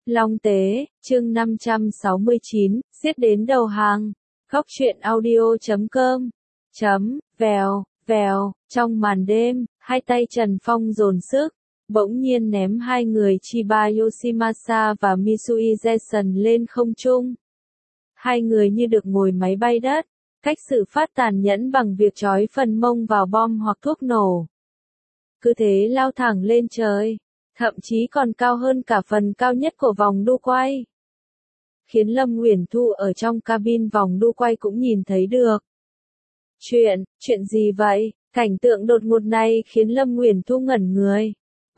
Long Tế, chương 569, giết đến đầu hàng. Góc truyện audio.com. Vèo, vèo, trong màn đêm, hai tay Trần Phong dồn sức, bỗng nhiên ném hai người Chiba Yoshimasa và Misui Jason lên không trung. Hai người như được ngồi máy bay đất, cách xử phát tàn nhẫn bằng việc trói phần mông vào bom hoặc thuốc nổ. Cứ thế lao thẳng lên trời, thậm chí còn cao hơn cả phần cao nhất của vòng đu quay. Khiến Lâm Uyển Thu ở trong cabin vòng đu quay cũng nhìn thấy được. Chuyện gì vậy? Cảnh tượng đột ngột này khiến Lâm Uyển Thu ngẩn người.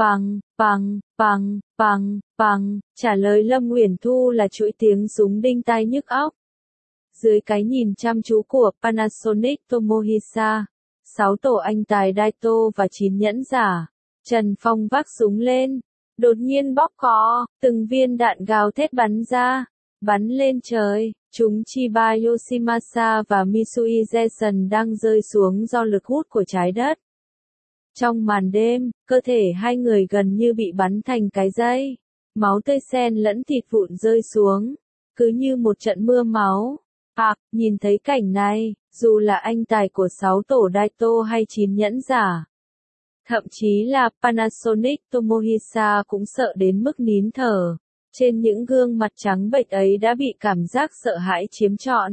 Pằng, trả lời Lâm Uyển Thu là chuỗi tiếng súng đinh tai nhức óc. Dưới cái nhìn chăm chú của Panasonic Tomohisa, 6 tổ anh tài Daito và 9 nhẫn giả, Trần Phong vác súng lên, đột nhiên bóp cò, từng viên đạn gào thét bắn ra, bắn lên trời, chúng Chiba Yoshimasa và Misui Jason đang rơi xuống do lực hút của trái đất. Trong màn đêm, cơ thể hai người gần như bị bắn thành cái dây, máu tươi xen lẫn thịt vụn rơi xuống, cứ như một trận mưa máu. Nhìn thấy cảnh này, dù là anh tài của 6 tổ Daito hay 9 nhẫn giả, thậm chí là Panasonic Tomohisa cũng sợ đến mức nín thở. Trên những gương mặt trắng bệch ấy đã bị cảm giác sợ hãi chiếm trọn.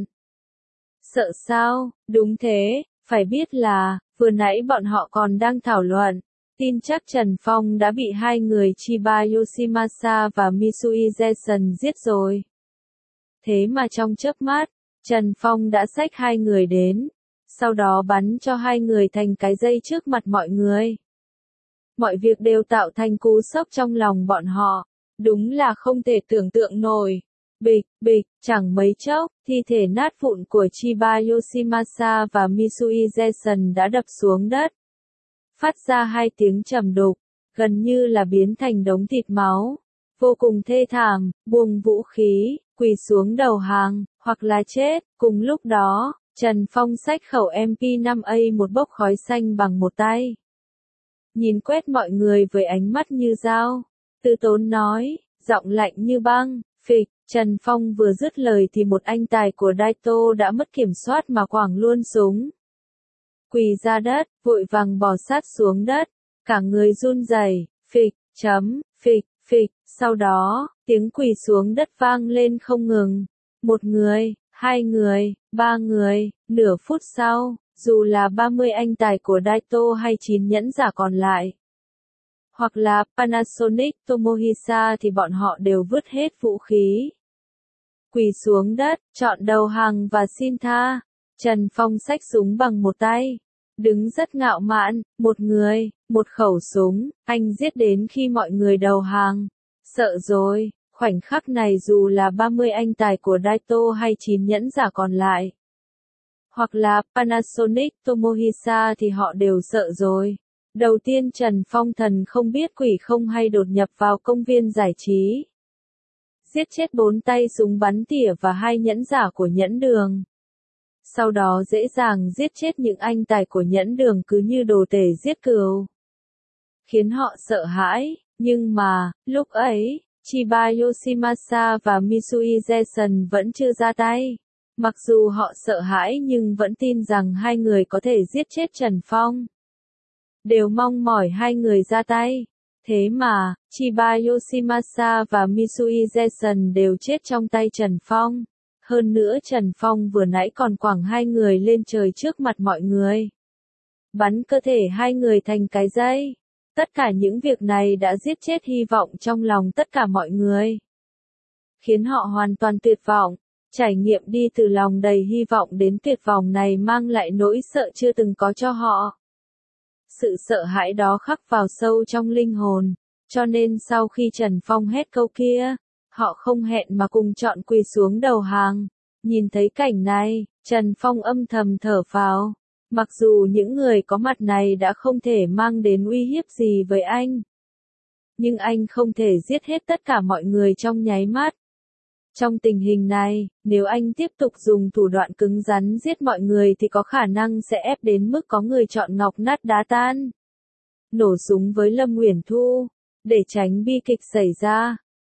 Sợ sao? Đúng thế, phải biết là, vừa nãy bọn họ còn đang thảo luận, tin chắc Trần Phong đã bị hai người Chiba Yoshimasa và Misui Jason giết rồi. Thế mà trong chớp mắt, Trần Phong đã xách hai người đến, sau đó bắn cho hai người thành cái dây trước mặt mọi người. Mọi việc đều tạo thành cú sốc trong lòng bọn họ, đúng là không thể tưởng tượng nổi. Bịch, chẳng mấy chốc, thi thể nát vụn của Chiba Yoshimasa và Misui Jason đã đập xuống đất. Phát ra hai tiếng trầm đục, gần như là biến thành đống thịt máu. Vô cùng thê thảm, buông vũ khí, quỳ xuống đầu hàng, hoặc là chết. Cùng lúc đó, Trần Phong xách khẩu MP5A một bốc khói xanh bằng một tay. Nhìn quét mọi người với ánh mắt như dao, từ tốn nói, giọng lạnh như băng. Phịch, Trần Phong vừa dứt lời thì một anh tài của Daito đã mất kiểm soát mà quẳng luôn súng. Quỳ ra đất, vội vàng bò sát xuống đất, cả người run rẩy. Phịch, sau đó, tiếng quỳ xuống đất vang lên không ngừng. Một người, hai người, ba người, nửa phút sau, dù là 30 anh tài của Daito hay 9 nhẫn giả còn lại, hoặc là Panasonic Tomohisa thì bọn họ đều vứt hết vũ khí. Quỳ xuống đất, chọn đầu hàng và xin tha. Trần Phong xách súng bằng một tay, đứng rất ngạo mạn, một người, một khẩu súng, anh giết đến khi mọi người đầu hàng. Sợ rồi, khoảnh khắc này dù là 30 anh tài của Daito hay 9 nhẫn giả còn lại, hoặc là Panasonic Tomohisa thì họ đều sợ rồi. Đầu tiên Trần Phong thần không biết quỷ không hay đột nhập vào công viên giải trí, giết chết 4 tay súng bắn tỉa và 2 nhẫn giả của nhẫn đường. Sau đó dễ dàng giết chết những anh tài của nhẫn đường cứ như đồ tể giết cừu, khiến họ sợ hãi. Nhưng mà, lúc ấy, Chiba Yoshimasa và Misui Jason vẫn chưa ra tay. Mặc dù họ sợ hãi nhưng vẫn tin rằng hai người có thể giết chết Trần Phong. Đều mong mỏi hai người ra tay. Thế mà, Chiba Yoshimasa và Misui Jason đều chết trong tay Trần Phong. Hơn nữa Trần Phong vừa nãy còn quẳng hai người lên trời trước mặt mọi người, bắn cơ thể hai người thành cái dây. Tất cả những việc này đã giết chết hy vọng trong lòng tất cả mọi người, khiến họ hoàn toàn tuyệt vọng. Trải nghiệm đi từ lòng đầy hy vọng đến tuyệt vọng này mang lại nỗi sợ chưa từng có cho họ. Sự sợ hãi đó khắc vào sâu trong linh hồn, cho nên sau khi Trần Phong hét câu kia, họ không hẹn mà cùng chọn quỳ xuống đầu hàng. Nhìn thấy cảnh này, Trần Phong âm thầm thở phào. Mặc dù những người có mặt này đã không thể mang đến uy hiếp gì với anh, nhưng anh không thể giết hết tất cả mọi người trong nháy mắt. Trong tình hình này, nếu anh tiếp tục dùng thủ đoạn cứng rắn giết mọi người thì có khả năng sẽ ép đến mức có người chọn ngọc nát đá tan. Nổ súng với Lâm Uyển Thu, để tránh bi kịch xảy ra.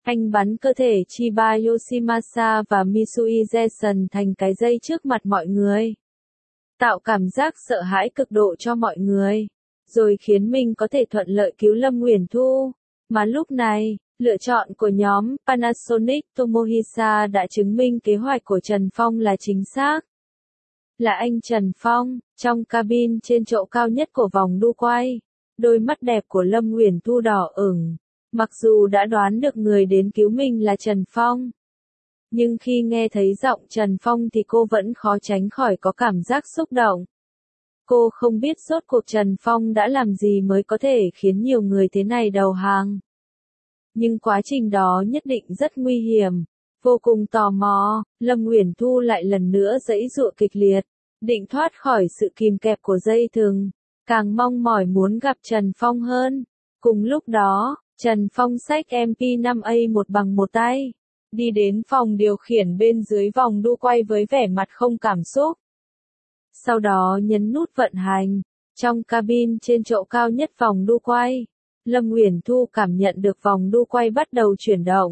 Anh bắn cơ thể Chiba Yoshimasa và Misui Jason thành cái dây trước mặt mọi người. Tạo cảm giác sợ hãi cực độ cho mọi người. Rồi khiến mình có thể thuận lợi cứu Lâm Uyển Thu. Mà lúc này, lựa chọn của nhóm Panasonic Tomohisa đã chứng minh kế hoạch của Trần Phong là chính xác. Là anh Trần Phong, trong cabin trên chỗ cao nhất của vòng đu quay. Đôi mắt đẹp của Lâm Uyển Thu đỏ ửng. Mặc dù đã đoán được người đến cứu mình là Trần Phong. Nhưng khi nghe thấy giọng Trần Phong thì cô vẫn khó tránh khỏi có cảm giác xúc động. Cô không biết rốt cuộc Trần Phong đã làm gì mới có thể khiến nhiều người thế này đầu hàng. Nhưng quá trình đó nhất định rất nguy hiểm. Vô cùng tò mò, Lâm Uyển Thu lại lần nữa giãy giụa kịch liệt, định thoát khỏi sự kìm kẹp của dây thừng, càng mong mỏi muốn gặp Trần Phong hơn. Cùng lúc đó, Trần Phong xách MP5A một bằng một tay, đi đến phòng điều khiển bên dưới vòng đu quay với vẻ mặt không cảm xúc. Sau đó nhấn nút vận hành, trong cabin trên chỗ cao nhất vòng đu quay, Lâm Uyển Thu cảm nhận được vòng đu quay bắt đầu chuyển động.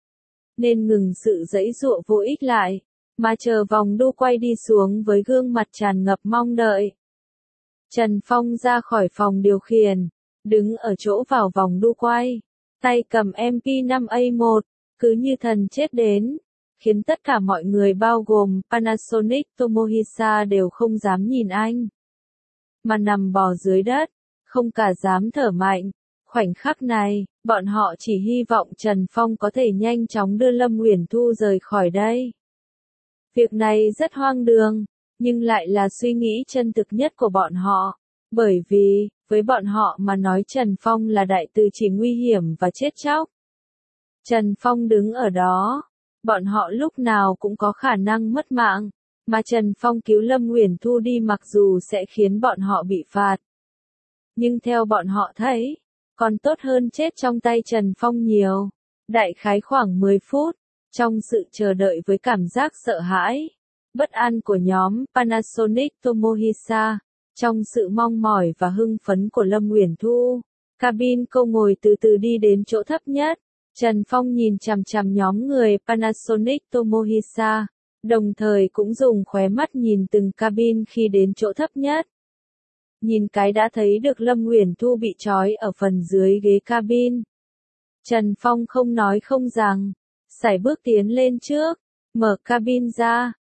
Nên ngừng sự giãy giụa vô ích lại, mà chờ vòng đu quay đi xuống với gương mặt tràn ngập mong đợi. Trần Phong ra khỏi phòng điều khiển, đứng ở chỗ vào vòng đu quay, tay cầm MP5A1, cứ như thần chết đến, khiến tất cả mọi người bao gồm Panasonic Tomohisa đều không dám nhìn anh, mà nằm bò dưới đất, không cả dám thở mạnh. Khoảnh khắc này, bọn họ chỉ hy vọng Trần Phong có thể nhanh chóng đưa Lâm Uyển Thu rời khỏi đây. Việc này rất hoang đường, nhưng lại là suy nghĩ chân thực nhất của bọn họ, bởi vì, với bọn họ mà nói Trần Phong là đại từ chỉ nguy hiểm và chết chóc. Trần Phong đứng ở đó, bọn họ lúc nào cũng có khả năng mất mạng, mà Trần Phong cứu Lâm Uyển Thu đi mặc dù sẽ khiến bọn họ bị phạt. Nhưng theo bọn họ thấy, còn tốt hơn chết trong tay Trần Phong nhiều. Đại khái khoảng 10 phút, trong sự chờ đợi với cảm giác sợ hãi, bất an của nhóm Panasonic Tomohisa, trong sự mong mỏi và hưng phấn của Lâm Uyển Thu, cabin cô ngồi từ từ đi đến chỗ thấp nhất. Trần Phong nhìn chằm chằm nhóm người Panasonic Tomohisa, đồng thời cũng dùng khóe mắt nhìn từng cabin khi đến chỗ thấp nhất. Nhìn cái đã thấy được Lâm Uyển Thu bị trói ở phần dưới ghế cabin. Trần Phong không nói không rằng, sải bước tiến lên trước, mở cabin ra,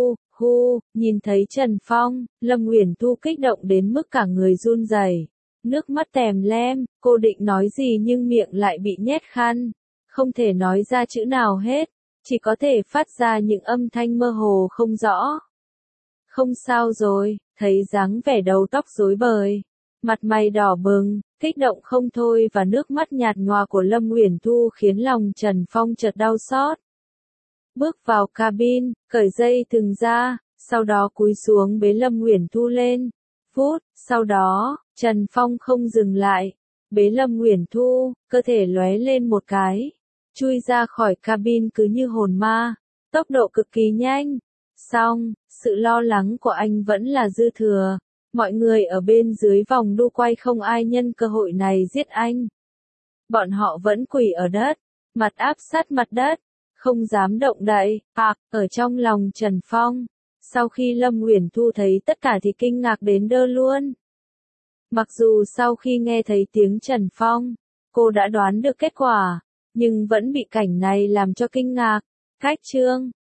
nhìn thấy Trần Phong, Lâm Uyển Thu kích động đến mức cả người run rẩy, nước mắt tèm lem, cô định nói gì nhưng miệng lại bị nhét khăn, không thể nói ra chữ nào hết, chỉ có thể phát ra những âm thanh mơ hồ không rõ. Không sao rồi, thấy dáng vẻ đầu tóc rối bời, mặt mày đỏ bừng, kích động không thôi và nước mắt nhạt nhòa của Lâm Uyển Thu khiến lòng Trần Phong chợt đau xót. Bước vào cabin, cởi dây thừng ra, sau đó cúi xuống bế Lâm Uyển Thu lên. Sau đó, Trần Phong không dừng lại, bế Lâm Uyển Thu, cơ thể lóe lên một cái, chui ra khỏi cabin cứ như hồn ma, tốc độ cực kỳ nhanh. Song, sự lo lắng của anh vẫn là dư thừa. Mọi người ở bên dưới vòng đu quay không ai nhân cơ hội này giết anh. Bọn họ vẫn quỳ ở đất, mặt áp sát mặt đất, không dám động đậy. Ở trong lòng Trần Phong, sau khi Lâm Uyển Thu thấy tất cả thì kinh ngạc đến đơ luôn. Mặc dù sau khi nghe thấy tiếng Trần Phong, cô đã đoán được kết quả, nhưng vẫn bị cảnh này làm cho kinh ngạc. Cách chương